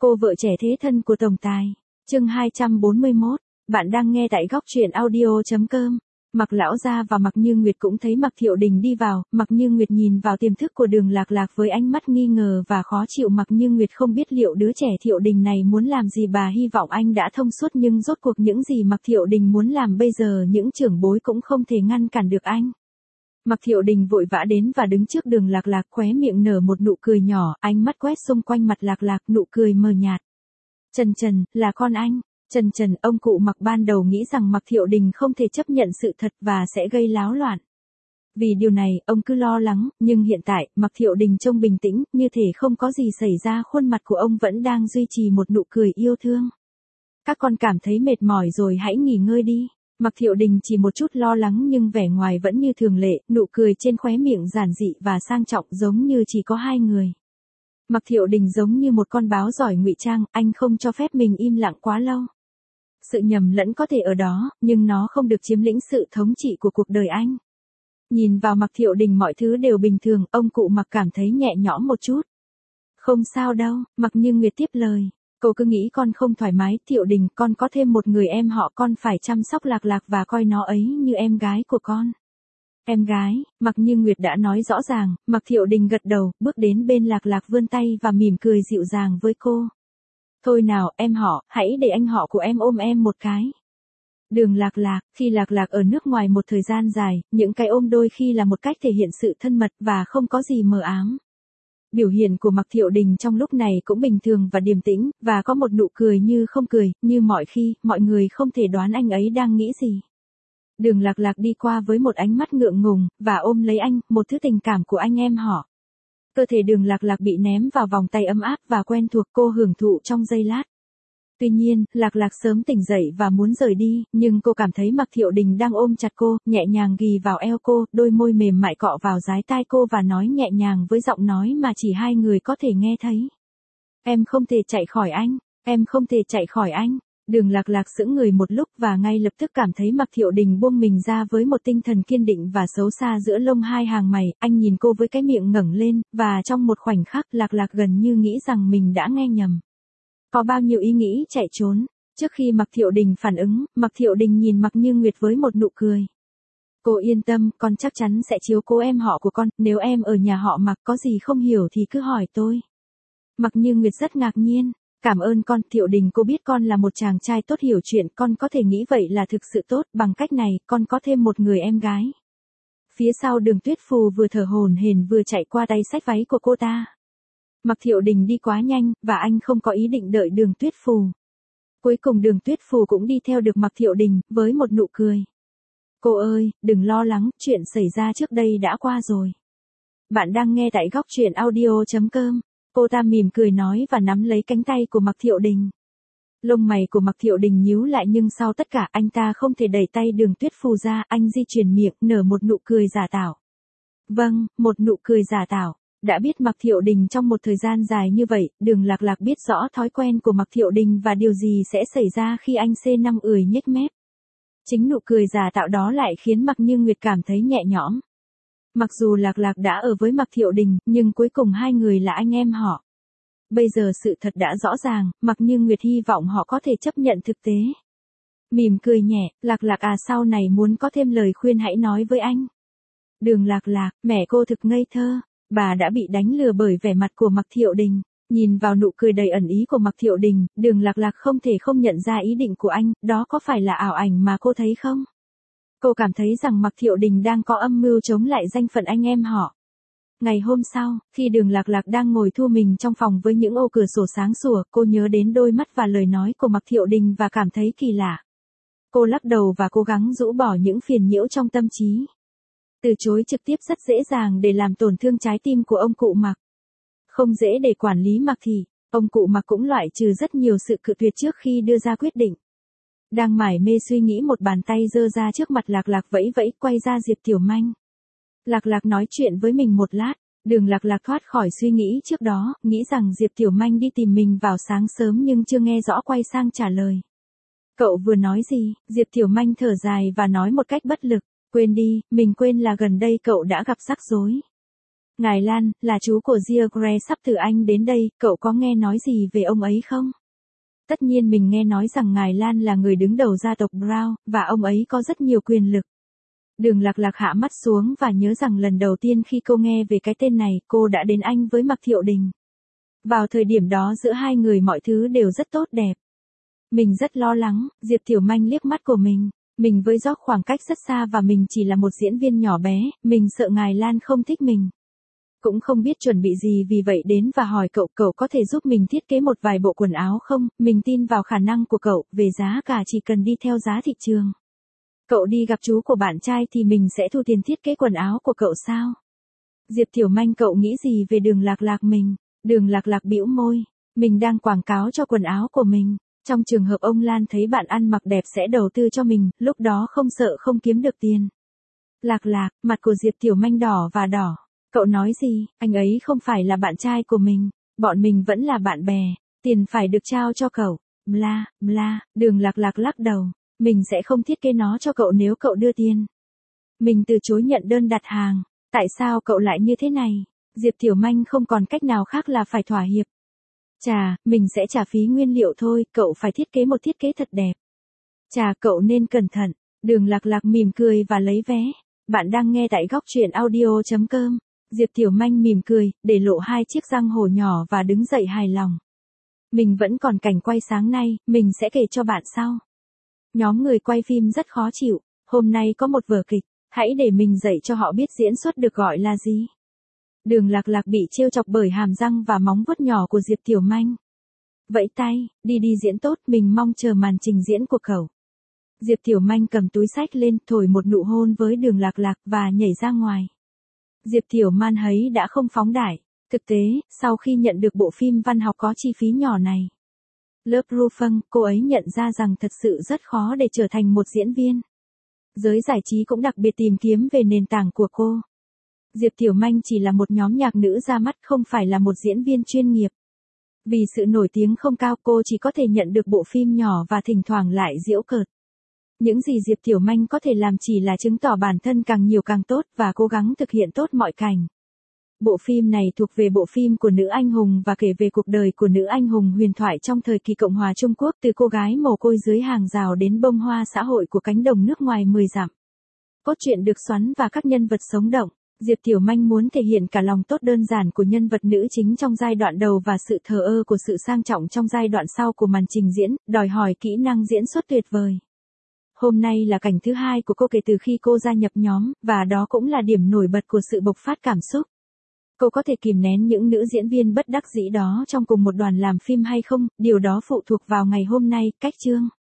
Cô vợ trẻ thế thân của tổng tài. Chương 241. Bạn đang nghe tại góc truyện audio.com. Mạc Lão Gia và Mạc Như Nguyệt cũng thấy Mạc Thiệu Đình đi vào, Mạc Như Nguyệt nhìn vào tiềm thức của Đường Lạc Lạc với ánh mắt nghi ngờ và khó chịu. Mạc Như Nguyệt không biết liệu đứa trẻ Thiệu Đình này muốn làm gì, bà hy vọng anh đã thông suốt, nhưng rốt cuộc những gì Mạc Thiệu Đình muốn làm bây giờ những trưởng bối cũng không thể ngăn cản được anh. Mạc Thiệu Đình vội vã đến và đứng trước Đường Lạc Lạc, khóe miệng nở một nụ cười nhỏ, ánh mắt quét xung quanh mặt Lạc Lạc, nụ cười mờ nhạt. Trần, là con anh. Trần, ông cụ Mạc ban đầu nghĩ rằng Mạc Thiệu Đình không thể chấp nhận sự thật và sẽ gây náo loạn. Vì điều này, ông cứ lo lắng, nhưng hiện tại, Mạc Thiệu Đình trông bình tĩnh, như thể không có gì xảy ra, khuôn mặt của ông vẫn đang duy trì một nụ cười yêu thương. Các con cảm thấy mệt mỏi rồi hãy nghỉ ngơi đi. Mạc Thiệu Đình chỉ một chút lo lắng nhưng vẻ ngoài vẫn như thường lệ, nụ cười trên khóe miệng giản dị và sang trọng giống như chỉ có hai người. Mạc Thiệu Đình giống như một con báo giỏi ngụy trang, anh không cho phép mình im lặng quá lâu. Sự nhầm lẫn có thể ở đó, nhưng nó không được chiếm lĩnh sự thống trị của cuộc đời anh. Nhìn vào Mạc Thiệu Đình mọi thứ đều bình thường, ông cụ Mạc cảm thấy nhẹ nhõm một chút. Không sao đâu, Mạc Như Nguyệt tiếp lời. Cô cứ nghĩ con không thoải mái, Thiệu Đình, con có thêm một người em họ, con phải chăm sóc Lạc Lạc và coi nó ấy như em gái của con. Em gái, Mạc Như Nguyệt đã nói rõ ràng. Mạc Thiệu Đình gật đầu, bước đến bên Lạc Lạc vươn tay và mỉm cười dịu dàng với cô. Thôi nào, em họ, hãy để anh họ của em ôm em một cái. Đường Lạc Lạc, khi Lạc Lạc ở nước ngoài một thời gian dài, những cái ôm đôi khi là một cách thể hiện sự thân mật và không có gì mờ ám. Biểu hiện của Mạc Thiệu Đình trong lúc này cũng bình thường và điềm tĩnh, và có một nụ cười như không cười, như mọi khi, mọi người không thể đoán anh ấy đang nghĩ gì. Đường Lạc Lạc đi qua với một ánh mắt ngượng ngùng, và ôm lấy anh, một thứ tình cảm của anh em họ. Cơ thể Đường Lạc Lạc bị ném vào vòng tay ấm áp và quen thuộc, cô hưởng thụ trong giây lát. Tuy nhiên, Lạc Lạc sớm tỉnh dậy và muốn rời đi, nhưng cô cảm thấy Mạc Thiệu Đình đang ôm chặt cô, nhẹ nhàng ghì vào eo cô, đôi môi mềm mại cọ vào dái tai cô và nói nhẹ nhàng với giọng nói mà chỉ hai người có thể nghe thấy. Em không thể chạy khỏi anh, em không thể chạy khỏi anh. Đường Lạc Lạc sững người một lúc và ngay lập tức cảm thấy Mạc Thiệu Đình buông mình ra với một tinh thần kiên định và xấu xa giữa lông hai hàng mày, anh nhìn cô với cái miệng ngẩng lên, và trong một khoảnh khắc Lạc Lạc gần như nghĩ rằng mình đã nghe nhầm. Có bao nhiêu ý nghĩ chạy trốn. Trước khi Mạc Thiệu Đình phản ứng, Mạc Thiệu Đình nhìn Mạc Như Nguyệt với một nụ cười. Cô yên tâm, con chắc chắn sẽ chiếu cố em họ của con, nếu em ở nhà họ Mạc có gì không hiểu thì cứ hỏi tôi. Mạc Như Nguyệt rất ngạc nhiên. Cảm ơn con, Thiệu Đình, cô biết con là một chàng trai tốt hiểu chuyện, con có thể nghĩ vậy là thực sự tốt, bằng cách này, con có thêm một người em gái. Phía sau Đường Tuyết Phù vừa thở hổn hển vừa chạy qua tay xách váy của cô ta. Mạc Thiệu Đình đi quá nhanh, và anh không có ý định đợi Đường Tuyết Phù. Cuối cùng Đường Tuyết Phù cũng đi theo được Mạc Thiệu Đình, với một nụ cười. Cô ơi, đừng lo lắng, chuyện xảy ra trước đây đã qua rồi. Bạn đang nghe tại góc truyện audio.com. Cô ta mỉm cười nói và nắm lấy cánh tay của Mạc Thiệu Đình. Lông mày của Mạc Thiệu Đình nhíu lại nhưng sau tất cả anh ta không thể đẩy tay Đường Tuyết Phù ra, anh di chuyển miệng, nở một nụ cười giả tạo. Vâng, một nụ cười giả tạo. Đã biết Mạc Thiệu Đình trong một thời gian dài như vậy, Đường Lạc Lạc biết rõ thói quen của Mạc Thiệu Đình và điều gì sẽ xảy ra khi anh C5 ười nhếch mép. Chính nụ cười giả tạo đó lại khiến Mạc Như Nguyệt cảm thấy nhẹ nhõm. Mặc dù Lạc Lạc đã ở với Mạc Thiệu Đình, nhưng cuối cùng hai người là anh em họ. Bây giờ sự thật đã rõ ràng, Mạc Như Nguyệt hy vọng họ có thể chấp nhận thực tế. Mỉm cười nhẹ, Lạc Lạc à, sau này muốn có thêm lời khuyên hãy nói với anh. Đường Lạc Lạc, mẹ cô thực ngây thơ. Bà đã bị đánh lừa bởi vẻ mặt của Mạc Thiệu Đình. Nhìn vào nụ cười đầy ẩn ý của Mạc Thiệu Đình, Đường Lạc Lạc không thể không nhận ra ý định của anh, đó có phải là ảo ảnh mà cô thấy không? Cô cảm thấy rằng Mạc Thiệu Đình đang có âm mưu chống lại danh phận anh em họ. Ngày hôm sau, khi Đường Lạc Lạc đang ngồi thu mình trong phòng với những ô cửa sổ sáng sủa, cô nhớ đến đôi mắt và lời nói của Mạc Thiệu Đình và cảm thấy kỳ lạ. Cô lắc đầu và cố gắng rũ bỏ những phiền nhiễu trong tâm trí. Từ chối trực tiếp rất dễ dàng để làm tổn thương trái tim của ông cụ Mạc. Không dễ để quản lý Mạc thì, ông cụ Mạc cũng loại trừ rất nhiều sự cự tuyệt trước khi đưa ra quyết định. Đang mải mê suy nghĩ, một bàn tay giơ ra trước mặt Lạc Lạc vẫy vẫy, quay ra Diệp Tiểu Manh. Lạc Lạc nói chuyện với mình một lát, Đường Lạc Lạc thoát khỏi suy nghĩ trước đó, nghĩ rằng Diệp Tiểu Manh đi tìm mình vào sáng sớm nhưng chưa nghe rõ, quay sang trả lời. Cậu vừa nói gì? Diệp Tiểu Manh thở dài và nói một cách bất lực. Quên đi, mình quên là gần đây cậu đã gặp rắc rối. Ngài Lan, là chú của George sắp từ Anh đến đây, cậu có nghe nói gì về ông ấy không? Tất nhiên mình nghe nói rằng Ngài Lan là người đứng đầu gia tộc Brown, và ông ấy có rất nhiều quyền lực. Đường Lạc Lạc hạ mắt xuống và nhớ rằng lần đầu tiên khi cô nghe về cái tên này, cô đã đến Anh với Mạc Thiệu Đình. Vào thời điểm đó giữa hai người mọi thứ đều rất tốt đẹp. Mình rất lo lắng, Diệp Tiểu Manh liếc mắt của mình. Mình với George khoảng cách rất xa và mình chỉ là một diễn viên nhỏ bé, mình sợ Ngài Lan không thích mình. Cũng không biết chuẩn bị gì vì vậy đến và hỏi cậu có thể giúp mình thiết kế một vài bộ quần áo không, mình tin vào khả năng của cậu, về giá cả chỉ cần đi theo giá thị trường. Cậu đi gặp chú của bạn trai thì mình sẽ thu tiền thiết kế quần áo của cậu sao? Diệp Tiểu Manh cậu nghĩ gì về Đường Lạc Lạc mình? Đường Lạc Lạc bĩu môi, mình đang quảng cáo cho quần áo của mình. Trong trường hợp ông Lan thấy bạn ăn mặc đẹp sẽ đầu tư cho mình, lúc đó không sợ không kiếm được tiền. Lạc Lạc, mặt của Diệp Tiểu Manh đỏ và đỏ. Cậu nói gì, anh ấy không phải là bạn trai của mình, bọn mình vẫn là bạn bè, tiền phải được trao cho cậu. Bla, bla, Đường Lạc Lạc lắc đầu, mình sẽ không thiết kế nó cho cậu nếu cậu đưa tiền. Mình từ chối nhận đơn đặt hàng, tại sao cậu lại như thế này? Diệp Tiểu Manh không còn cách nào khác là phải thỏa hiệp. Chà, mình sẽ trả phí nguyên liệu thôi, cậu phải thiết kế một thiết kế thật đẹp. Chà, cậu nên cẩn thận. Đường Lạc Lạc mỉm cười và lấy vé. Bạn đang nghe tại góc truyện audio.com. Diệp Tiểu Manh mỉm cười, để lộ hai chiếc răng hổ nhỏ và đứng dậy hài lòng. Mình vẫn còn cảnh quay sáng nay, mình sẽ kể cho bạn sau. Nhóm người quay phim rất khó chịu, hôm nay có một vở kịch, hãy để mình dạy cho họ biết diễn xuất được gọi là gì. Đường Lạc Lạc bị trêu chọc bởi hàm răng và móng vuốt nhỏ của Diệp Tiểu Manh. Vẫy tay, đi diễn tốt, mình mong chờ màn trình diễn của cậu. Diệp Tiểu Manh cầm túi xách lên, thổi một nụ hôn với Đường Lạc Lạc và nhảy ra ngoài. Diệp Tiểu Man thấy đã không phóng đại. Thực tế, sau khi nhận được bộ phim văn học có chi phí nhỏ này, Lớp Rufăng, cô ấy nhận ra rằng thật sự rất khó để trở thành một diễn viên. Giới giải trí cũng đặc biệt tìm kiếm về nền tảng của cô. Diệp Tiểu Manh chỉ là một nhóm nhạc nữ ra mắt, không phải là một diễn viên chuyên nghiệp. Vì sự nổi tiếng không cao, cô chỉ có thể nhận được bộ phim nhỏ và thỉnh thoảng lại giễu cợt. Những gì Diệp Tiểu Manh có thể làm chỉ là chứng tỏ bản thân càng nhiều càng tốt và cố gắng thực hiện tốt mọi cảnh. Bộ phim này thuộc về bộ phim của nữ anh hùng và kể về cuộc đời của nữ anh hùng huyền thoại trong thời kỳ Cộng hòa Trung Quốc, từ cô gái mồ côi dưới hàng rào đến bông hoa xã hội của cánh đồng nước ngoài 10 dặm. Cốt truyện được xoắn và các nhân vật sống động. Diệp Tiểu Manh muốn thể hiện cả lòng tốt đơn giản của nhân vật nữ chính trong giai đoạn đầu và sự thờ ơ của sự sang trọng trong giai đoạn sau của màn trình diễn, đòi hỏi kỹ năng diễn xuất tuyệt vời. Hôm nay là cảnh thứ hai của cô kể từ khi cô gia nhập nhóm, và đó cũng là điểm nổi bật của sự bộc phát cảm xúc. Cô có thể kìm nén những nữ diễn viên bất đắc dĩ đó trong cùng một đoàn làm phim hay không, điều đó phụ thuộc vào ngày hôm nay, cách chương.